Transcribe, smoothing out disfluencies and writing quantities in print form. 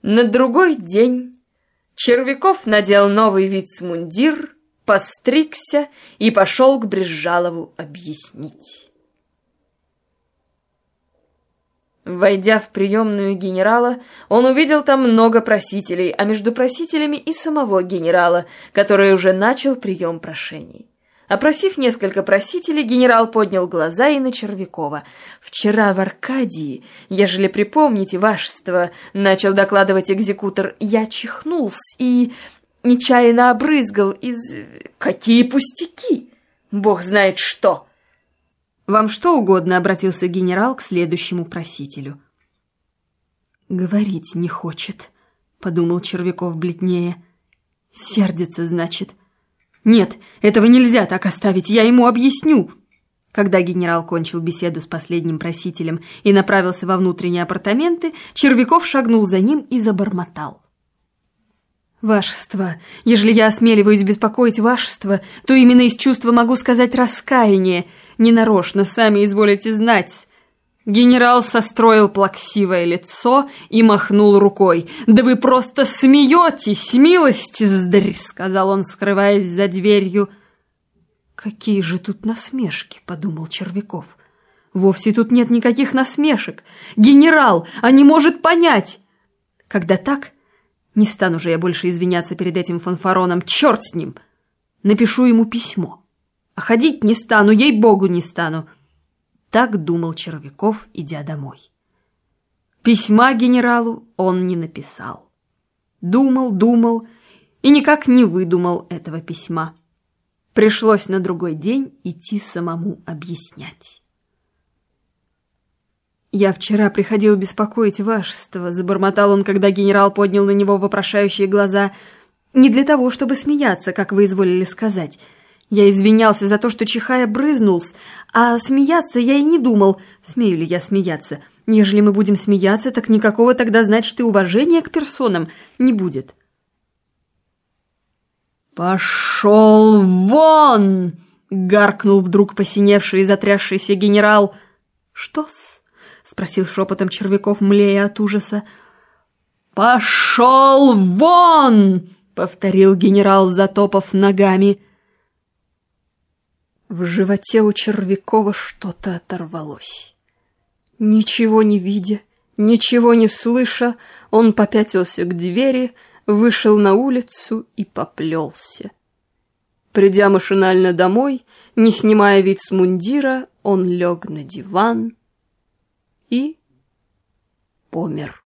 На другой день Червяков надел новый вицмундир, постригся и пошел к Брезжалову объяснить. Войдя в приемную генерала, он увидел там много просителей, а между просителями и самого генерала, который уже начал прием прошений. Опросив несколько просителей, генерал поднял глаза и на Червякова. «Вчера в Аркадии, ежели припомните, вашество, — начал докладывать экзекутор, — я чихнулся и нечаянно обрызгал из... Какие пустяки! Бог знает что!» «Вам что угодно?» — обратился генерал к следующему просителю. «Говорить не хочет», — подумал Червяков бледнее. «Сердится, значит. Нет, этого нельзя так оставить, я ему объясню». Когда генерал кончил беседу с последним просителем и направился во внутренние апартаменты, Червяков шагнул за ним и забормотал: «Вашество, ежели я осмеливаюсь беспокоить вашество, то именно из чувства могу сказать раскаяние. Ненарочно, сами изволите знать». Генерал состроил плаксивое лицо и махнул рукой. «Да вы просто смеетесь, милостиздарь!» — сказал он, скрываясь за дверью. «Какие же тут насмешки!» — подумал Червяков. «Вовсе тут нет никаких насмешек. Генерал, а не может понять!» «Когда так, не стану же я больше извиняться перед этим фанфароном. Черт с ним! Напишу ему письмо. А ходить не стану, ей-богу, не стану». Так думал Червяков, идя домой. Письма генералу он не написал. Думал и никак не выдумал этого письма. Пришлось на другой день идти самому объяснять. «Я вчера приходил беспокоить вашество», — забормотал он, когда генерал поднял на него вопрошающие глаза. «Не для того, чтобы смеяться, как вы изволили сказать. Я извинялся за то, что чихая брызнулся, а смеяться я и не думал. Смею ли я смеяться? Ежели мы будем смеяться, так никакого тогда, значит, и уважения к персонам не будет». «Пошел вон!» — гаркнул вдруг посиневший и затрясшийся генерал. «Что-с?» — спросил шепотом Червяков, млея от ужаса. «Пошел вон!» — повторил генерал, затопав ногами. В животе у Червякова что-то оторвалось. Ничего не видя, ничего не слыша, он попятился к двери, вышел на улицу и поплелся. Придя машинально домой, не снимая вицмундира, он лег на диван и помер.